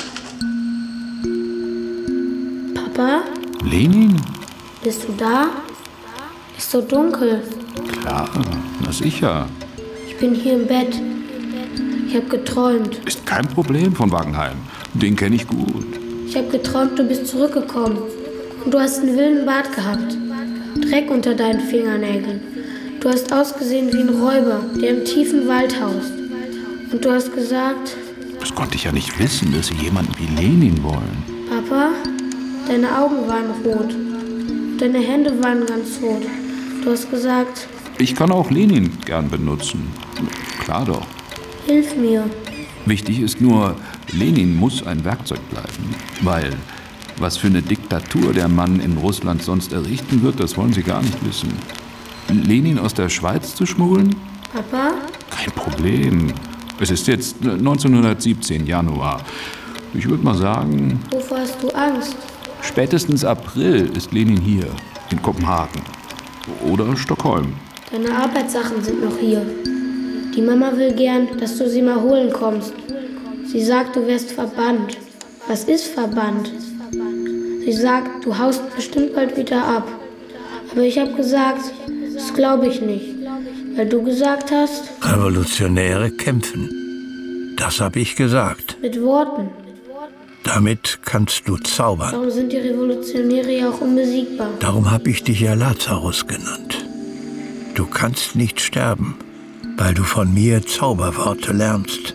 Papa? Lenin? Bist du da? Ist so dunkel. Klar, na sicher. Ich bin hier im Bett. Ich habe geträumt. Ist kein Problem von Wangenheim. Den kenne ich gut. Ich habe geträumt, du bist zurückgekommen. Und du hast einen wilden Bart gehabt. Dreck unter deinen Fingernägeln. Du hast ausgesehen wie ein Räuber, der im tiefen Wald haust. Und du hast gesagt... Das konnte ich ja nicht wissen, dass Sie jemanden wie Lenin wollen. Papa, deine Augen waren rot. Deine Hände waren ganz rot. Du hast gesagt... Ich kann auch Lenin gern benutzen. Klar doch. Hilf mir. Wichtig ist nur, Lenin muss ein Werkzeug bleiben. Weil, was für eine Diktatur der Mann in Russland sonst errichten wird, das wollen Sie gar nicht wissen. Lenin aus der Schweiz zu schmuggeln? Papa? Kein Problem. Es ist jetzt neunzehnhundertsiebzehn, Januar. Ich würde mal sagen... Wovor hast du Angst? Spätestens April ist Lenin hier, in Kopenhagen. Oder Stockholm. Deine Arbeitssachen sind noch hier. Die Mama will gern, dass du sie mal holen kommst. Sie sagt, du wärst verbannt. Was ist verbannt? Sie sagt, du haust bestimmt bald wieder ab. Aber ich habe gesagt, das glaube ich nicht. Weil du gesagt hast... Revolutionäre kämpfen. Das habe ich gesagt. Mit Worten. Damit kannst du zaubern. Darum sind die Revolutionäre ja auch unbesiegbar. Darum habe ich dich ja Lazarus genannt. Du kannst nicht sterben, weil du von mir Zauberworte lernst.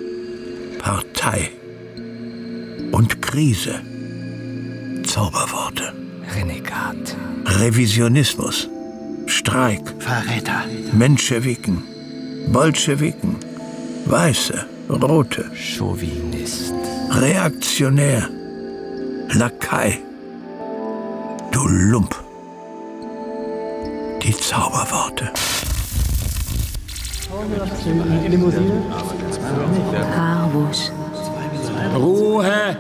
Partei und Krise. Zauberworte. Renegat. Revisionismus. Streik. Verräter. Menschewiken. Bolschewiken. Weiße. Rote. Chauvinist. Reaktionär. Lakai. Du Lump. Die Zauberworte. Parvus. Ruhe!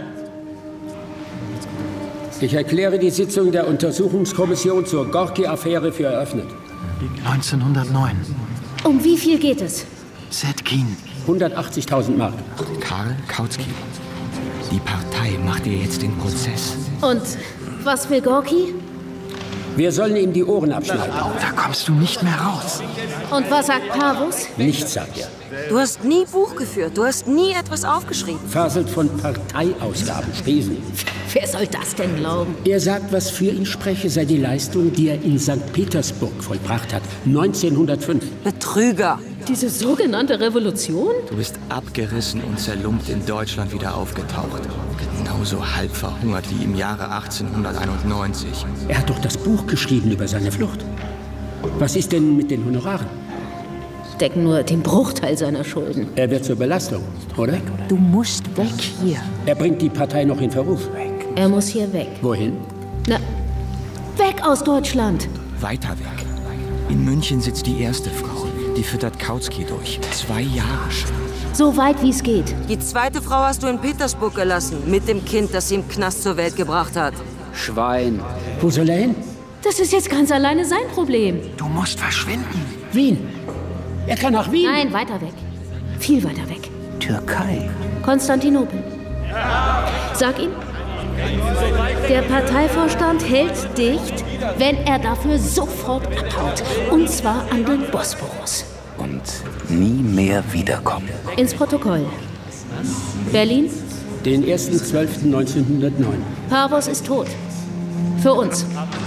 Ich erkläre die Sitzung der Untersuchungskommission zur Gorki-Affäre für eröffnet. neunzehnhundertneun. Um wie viel geht es? Zetkin. hundertachtzigtausend Mark. Karl Kautsky. Die Partei macht dir jetzt den Prozess. Und was will Gorki? Wir sollen ihm die Ohren abschneiden. Da kommst du nicht mehr raus. Und was sagt Parvus? Nichts sagt er. Du hast nie Buch geführt, du hast nie etwas aufgeschrieben. Faselt von Parteiausgaben, Spesen. Wer soll das denn glauben? Er sagt, was für ihn spreche, sei die Leistung, die er in Sankt Petersburg vollbracht hat, neunzehnhundertfünf. Betrüger. Diese sogenannte Revolution? Du bist abgerissen und zerlumpt in Deutschland wieder aufgetaucht. Genauso halb verhungert wie im Jahre achtzehnhunderteinundneunzig. Er hat doch das Buch geschrieben über seine Flucht. Was ist denn mit den Honoraren? Decken nur den Bruchteil seiner Schulden. Er wird zur Belastung, oder? Du musst weg hier. Er bringt die Partei noch in Verruf. Er muss hier weg. Wohin? Na, weg aus Deutschland. Weiter weg. In München sitzt die erste Frau. Die füttert Kautsky durch. Zwei Jahre schon. So weit, wie es geht. Die zweite Frau hast du in Petersburg gelassen, mit dem Kind, das sie im Knast zur Welt gebracht hat. Schwein. Wo soll er hin? Das ist jetzt ganz alleine sein Problem. Du musst verschwinden. Wien. Er kann nach Wien. Nein, weiter weg. Viel weiter weg. Türkei. Konstantinopel. Sag ihm, der Parteivorstand hält dicht, wenn er dafür sofort abhaut. Und zwar an den Bosporus. Und nie mehr wiederkommen. Ins Protokoll. Berlin? Den ersten zwölften neunzehnhundertneun. Parvus ist tot. Für uns.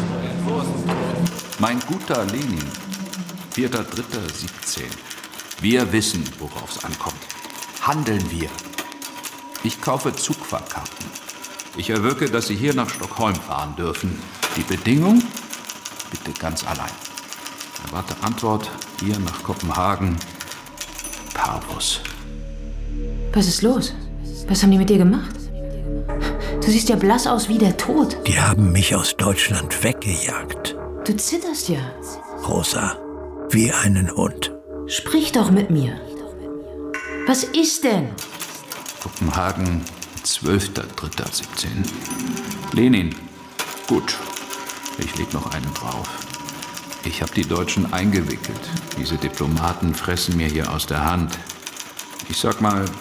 Mein guter Lenin. vierter dritter siebzehn. Wir wissen, worauf es ankommt. Handeln wir. Ich kaufe Zugfahrkarten. Ich erwirke, dass Sie hier nach Stockholm fahren dürfen. Die Bedingung? Bitte ganz allein. Erwarte Antwort hier nach Kopenhagen. Parvus. Was ist los? Was haben die mit dir gemacht? Du siehst ja blass aus wie der Tod. Die haben mich aus Deutschland weggejagt. Du zitterst ja. Rosa, wie einen Hund. Sprich doch mit mir. Was ist denn? Kopenhagen, zwölfter dritter siebzehn. Lenin. Gut. Ich leg noch einen drauf. Ich habe die Deutschen eingewickelt. Diese Diplomaten fressen mir hier aus der Hand. Ich sag mal,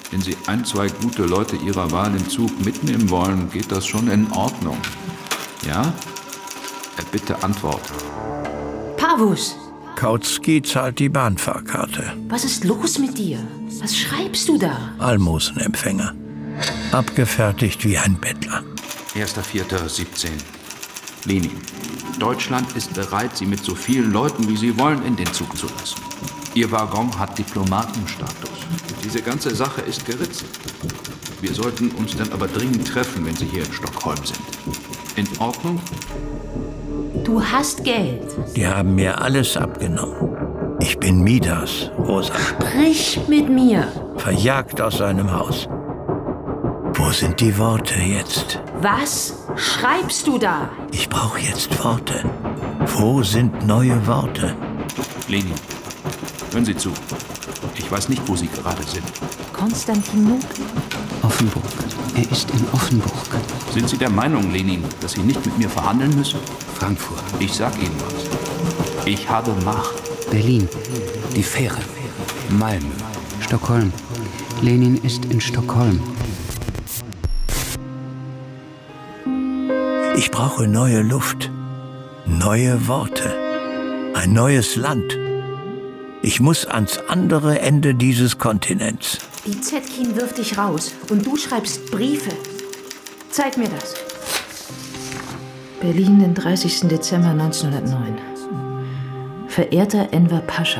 Wenn Sie ein, zwei gute Leute Ihrer Wahl im Zug mitnehmen wollen, geht das schon in Ordnung. Ja? Äh, bitte Antwort. Pavus! Kautsky zahlt die Bahnfahrkarte. Was ist los mit dir? Was schreibst du da? Almosenempfänger. Abgefertigt wie ein Bettler. erster vierter siebzehn. Lenin. Deutschland ist bereit, Sie mit so vielen Leuten, wie Sie wollen, in den Zug zu lassen. Ihr Waggon hat Diplomatenstatus. Diese ganze Sache ist geritzelt. Wir sollten uns dann aber dringend treffen, wenn Sie hier in Stockholm sind. In Ordnung? Du hast Geld. Die haben mir alles abgenommen. Ich bin Midas, Rosa. Sprich mit mir. Verjagt aus seinem Haus. Wo sind die Worte jetzt? Was schreibst du da? Ich brauche jetzt Worte. Wo sind neue Worte? Lenin, hören Sie zu. Ich weiß nicht, wo Sie gerade sind. Konstantinopel? Offenburg. Er ist in Offenburg. Sind Sie der Meinung, Lenin, dass Sie nicht mit mir verhandeln müssen? Frankfurt. Ich sag Ihnen was. Ich habe Macht. Berlin. Die Fähre. Malmö. Stockholm. Lenin ist in Stockholm. Ich brauche neue Luft, neue Worte, ein neues Land. Ich muss ans andere Ende dieses Kontinents. Die Zetkin wirft dich raus und du schreibst Briefe. Zeig mir das. Berlin, den dreißigsten Dezember neunzehnhundertneun. Verehrter Enver Pascha,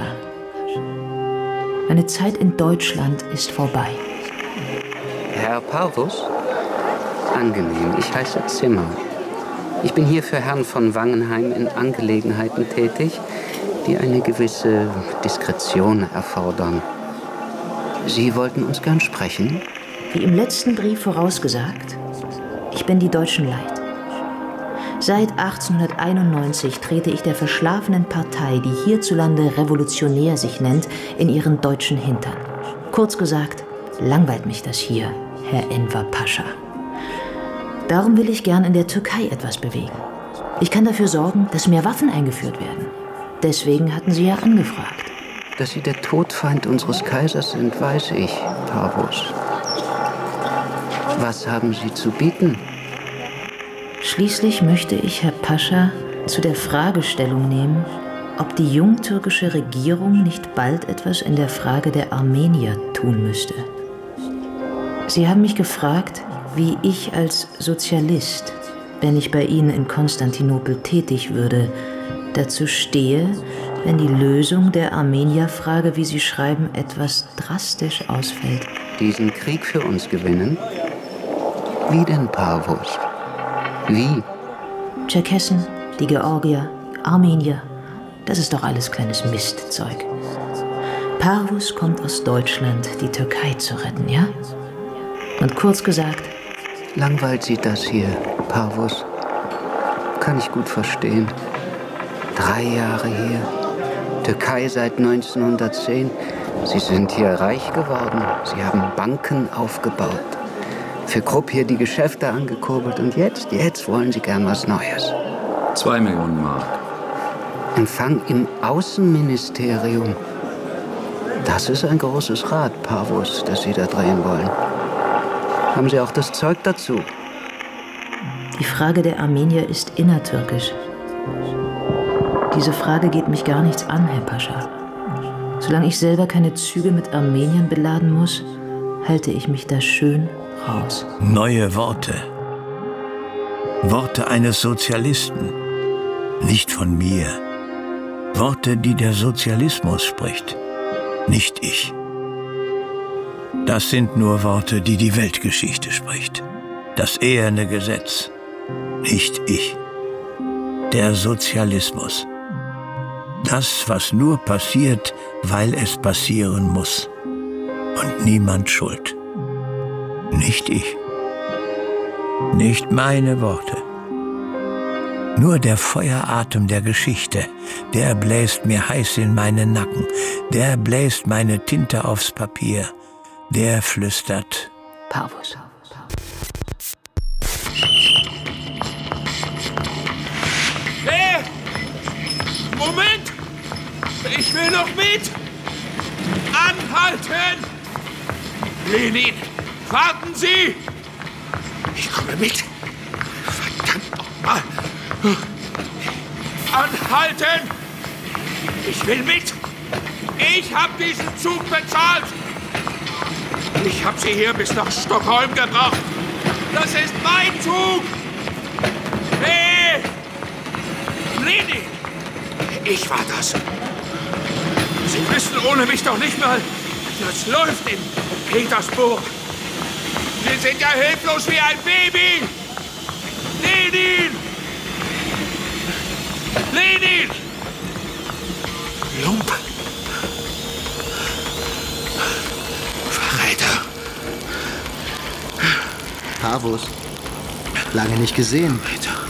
meine Zeit in Deutschland ist vorbei. Herr Pavus? Angenehm, ich heiße Zimmer. Ich bin hier für Herrn von Wangenheim in Angelegenheiten tätig, die eine gewisse Diskretion erfordern. Sie wollten uns gern sprechen? Wie im letzten Brief vorausgesagt, ich bin die Deutschen Leid. Seit achtzehnhunderteinundneunzig trete ich der verschlafenen Partei, die hierzulande revolutionär sich nennt, in ihren deutschen Hintern. Kurz gesagt, langweilt mich das hier, Herr Enver Pascha. Darum will ich gern in der Türkei etwas bewegen. Ich kann dafür sorgen, dass mehr Waffen eingeführt werden. Deswegen hatten Sie ja angefragt. Dass Sie der Todfeind unseres Kaisers sind, weiß ich, Pavus. Was haben Sie zu bieten? Schließlich möchte ich Herr Pascha zu der Fragestellung nehmen, ob die jungtürkische Regierung nicht bald etwas in der Frage der Armenier tun müsste. Sie haben mich gefragt, wie ich als Sozialist, wenn ich bei Ihnen in Konstantinopel tätig würde, dazu stehe, wenn die Lösung der Armenierfrage, wie Sie schreiben, etwas drastisch ausfällt. Diesen Krieg für uns gewinnen? Wie denn, Pavus? Wie? Tscherkessen, die Georgier, Armenier, das ist doch alles kleines Mistzeug. Pavus kommt aus Deutschland, die Türkei zu retten, ja? Und kurz gesagt... Langweilt Sie das hier, Pavus? Kann ich gut verstehen. Drei Jahre hier, Türkei seit neunzehnhundertzehn. Sie sind hier reich geworden. Sie haben Banken aufgebaut. Für Krupp hier die Geschäfte angekurbelt. Und jetzt, jetzt wollen Sie gern was Neues. Zwei Millionen Mark. Empfang im Außenministerium. Das ist ein großes Rad, Pavus, das Sie da drehen wollen. Haben Sie auch das Zeug dazu? Die Frage der Armenier ist innertürkisch. Diese Frage geht mich gar nichts an, Herr Pascha. Solange ich selber keine Züge mit Armeniern beladen muss, halte ich mich da schön raus. Neue Worte. Worte eines Sozialisten. Nicht von mir. Worte, die der Sozialismus spricht. Nicht ich. Das sind nur Worte, die die Weltgeschichte spricht. Das eherne Gesetz. Nicht ich. Der Sozialismus. Das, was nur passiert, weil es passieren muss. Und niemand schuld. Nicht ich. Nicht meine Worte. Nur der Feueratem der Geschichte, der bläst mir heiß in meinen Nacken, der bläst meine Tinte aufs Papier, der flüstert. Pavus. Hey! Moment! Ich will noch mit! Anhalten! Lenin, warten Sie! Ich komme mit. Verdammt nochmal. Anhalten! Ich will mit! Ich habe diesen Zug bezahlt! Ich habe Sie hier bis nach Stockholm gebracht! Das ist mein Zug! Hey! Lenin! Ich war das! Sie wissen ohne mich doch nicht mal, was läuft in Petersburg! Sie sind ja hilflos wie ein Baby! Lenin! Lenin! Lump! Verräter! Pavus, lange nicht gesehen.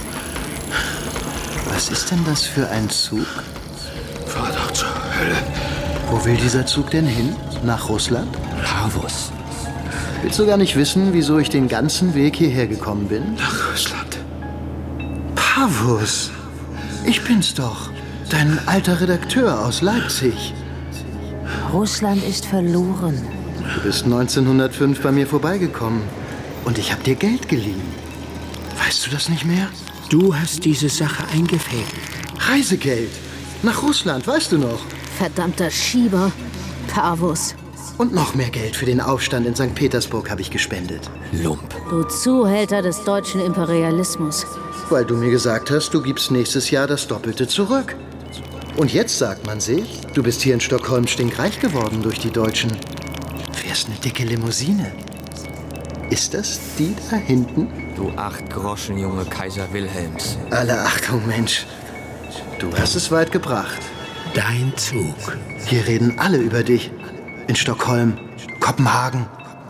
Was ist denn das für ein Zug? Fahr doch zur Hölle. Wo will dieser Zug denn hin? Nach Russland? Pavus. Willst du gar nicht wissen, wieso ich den ganzen Weg hierher gekommen bin? Nach Russland. Pavus, ich bin's doch. Dein alter Redakteur aus Leipzig. Russland ist verloren. Du bist neunzehnhundertfünf bei mir vorbeigekommen. Und ich habe dir Geld geliehen. Weißt du das nicht mehr? Du hast diese Sache eingefädelt. Reisegeld. Nach Russland, weißt du noch? Verdammter Schieber. Pavus. Und noch mehr Geld für den Aufstand in Sankt Petersburg habe ich gespendet. Lump. Du Zuhälter des deutschen Imperialismus. Weil du mir gesagt hast, du gibst nächstes Jahr das Doppelte zurück. Und jetzt sagt man sich, du bist hier in Stockholm stinkreich geworden durch die Deutschen. Fährst eine dicke Limousine. Ist das die da hinten? Du acht Groschen, Junge Kaiser Wilhelms. Alle Achtung, Mensch. Du hast es weit gebracht. Dein Zug. Hier reden alle über dich. In Stockholm, Kopenhagen,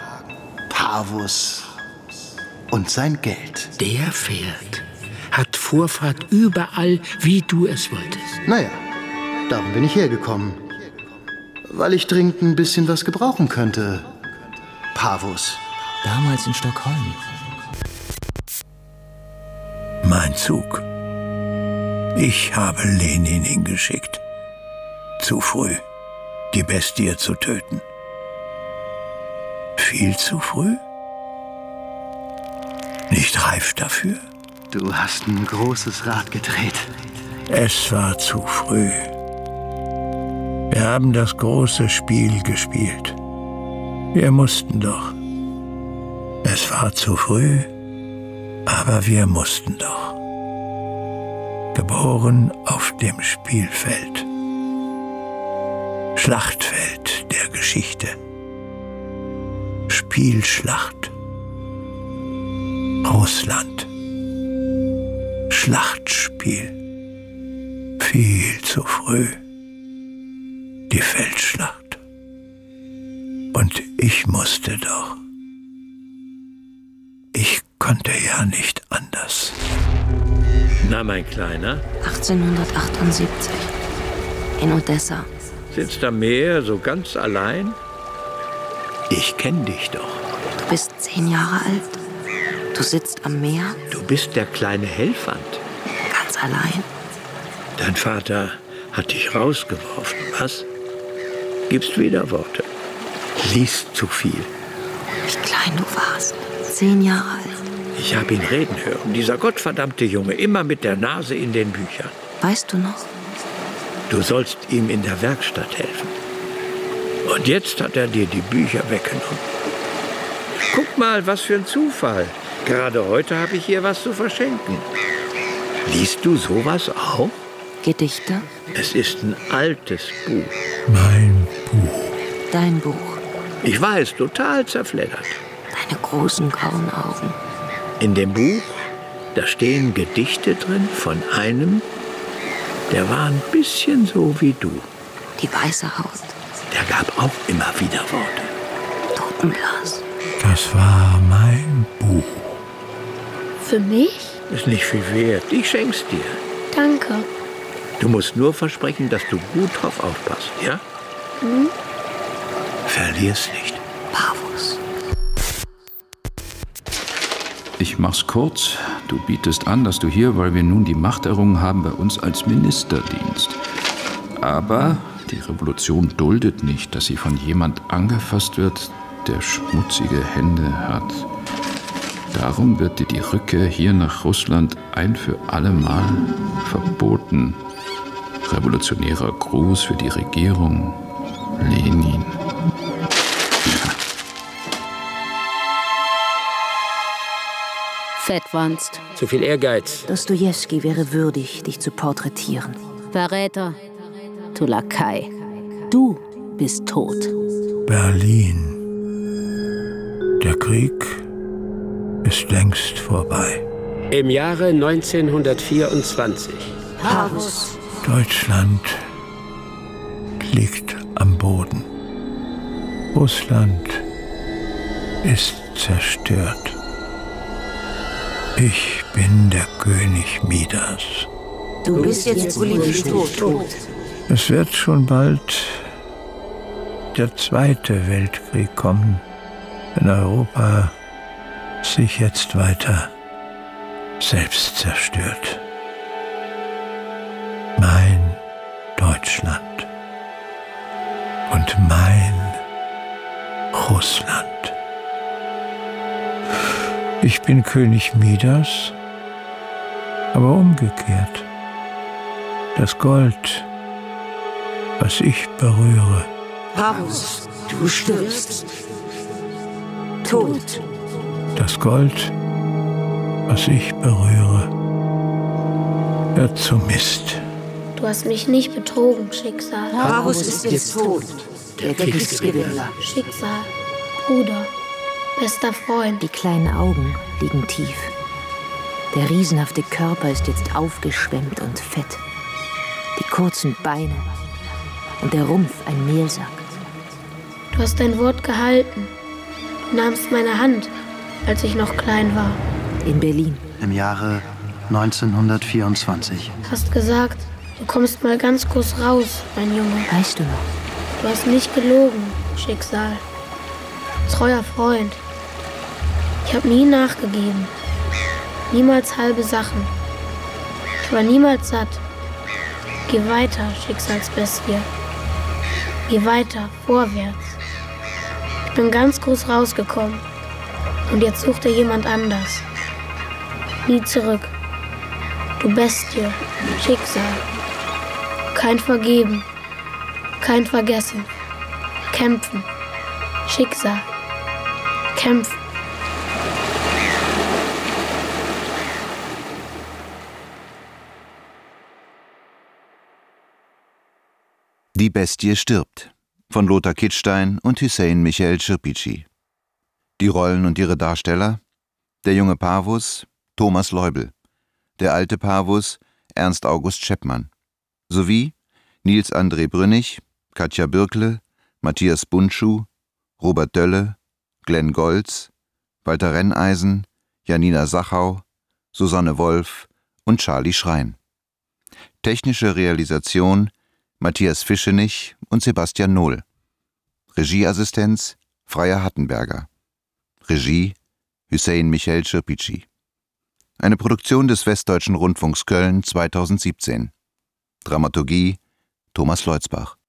Pavus und sein Geld. Der fährt, hat Vorfahrt überall, wie du es wolltest. Naja, darum bin ich hergekommen. Weil ich dringend ein bisschen was gebrauchen könnte. Pavus. Damals in Stockholm. Mein Zug. Ich habe Lenin hingeschickt. Zu früh, die Bestie zu töten. Viel zu früh? Nicht reif dafür? Du hast ein großes Rad gedreht. Es war zu früh. Wir haben das große Spiel gespielt. Wir mussten doch. Es war zu früh, aber wir mussten doch. Geboren auf dem Spielfeld. Schlachtfeld der Geschichte. Spielschlacht. Russland. Schlachtspiel. Viel zu früh. Die Feldschlacht. Und ich musste doch. Ich konnte ja nicht anders. Na, mein Kleiner? achtzehnhundertachtundsiebzig. In Odessa. Sitzt am Meer so ganz allein? Ich kenn dich doch. Du bist zehn Jahre alt. Du sitzt am Meer. Du bist der kleine Helfand. Ganz allein. Dein Vater hat dich rausgeworfen, was? Gibst Widerworte. Liest zu viel. Wie klein du warst. Zehn Jahre alt. Ich habe ihn reden hören. Dieser gottverdammte Junge, immer mit der Nase in den Büchern. Weißt du noch? Du sollst ihm in der Werkstatt helfen. Und jetzt hat er dir die Bücher weggenommen. Guck mal, was für ein Zufall. Gerade heute habe ich hier was zu verschenken. Liest du sowas auch? Gedichte? Es ist ein altes Buch. Mein Buch. Dein Buch. Ich weiß, total zerfleddert. Deine großen grauen Augen. In dem Buch, da stehen Gedichte drin von einem, der war ein bisschen so wie du. Die weiße Haut. Der gab auch immer wieder Worte. Totenblas. Das war mein Buch. Für mich? Ist nicht viel wert. Ich schenk's dir. Danke. Du musst nur versprechen, dass du gut drauf aufpasst, ja? Hm? Verlier's nicht. Pavus. Ich mach's kurz. Du bietest an, dass du hier, weil wir nun die Macht errungen haben, bei uns als Minister dienst. Aber die Revolution duldet nicht, dass sie von jemand angefasst wird, der schmutzige Hände hat. Darum wird dir die Rückkehr hier nach Russland ein für allemal verboten. Revolutionärer Gruß für die Regierung. Lenin. Fettwanst. Zu viel Ehrgeiz. Dostojewski wäre würdig, dich zu porträtieren. Verräter. Du Lakai. Du bist tot. Berlin. Der Krieg ist längst vorbei. Im Jahre neunzehnhundertvierundzwanzig. Pavus. Deutschland liegt am Boden. Russland ist zerstört. Ich bin der König Midas. Du bist jetzt politisch tot. Es wird schon bald der zweite Weltkrieg kommen, wenn Europa sich jetzt weiter selbst zerstört. Mein Deutschland und mein Russland. Ich bin König Midas, aber umgekehrt. Das Gold, was ich berühre. Pavus, du stirbst. Tot. Das Gold, was ich berühre, wird zu Mist. Du hast mich nicht betrogen, Schicksal. Pavus ist jetzt tot. Der Kriegsgewinner. Schicksal, Bruder, bester Freund. Die kleinen Augen liegen tief. Der riesenhafte Körper ist jetzt aufgeschwemmt und fett. Die kurzen Beine und der Rumpf ein Mehlsack. Du hast dein Wort gehalten. Du nahmst meine Hand, als ich noch klein war. In Berlin. Im Jahre neunzehnhundertvierundzwanzig. Hast gesagt, du kommst mal ganz kurz raus, mein Junge. Weißt du noch? Du hast nicht gelogen, Schicksal. Treuer Freund. Ich habe nie nachgegeben. Niemals halbe Sachen. Ich war niemals satt. Geh weiter, Schicksalsbestie. Geh weiter, vorwärts. Ich bin ganz groß rausgekommen. Und jetzt sucht dir jemand anders. Nie zurück. Du Bestie, Schicksal. Kein Vergeben. Kein Vergessen. Kämpfen. Schicksal. Kämpfen. Die Bestie stirbt von Lothar Kittstein und Hüseyin Michael Çırpıcı. Die Rollen und ihre Darsteller: der junge Pavus Thomas Leubel, der alte Pavus Ernst August Scheppmann, sowie Nils André Brünnig, Katja Birkle, Matthias Bundschuh, Robert Dölle, Glenn Goltz, Walter Renneisen, Janina Sachau, Susanne Wolf und Charlie Schrein. Technische Realisation Matthias Fischenich und Sebastian Nohl. Regieassistenz Freya Hattenberger. Regie Hüseyin Michael Çırpıcı. Eine Produktion des Westdeutschen Rundfunks Köln zweitausendsiebzehn. Dramaturgie Thomas Leutzbach.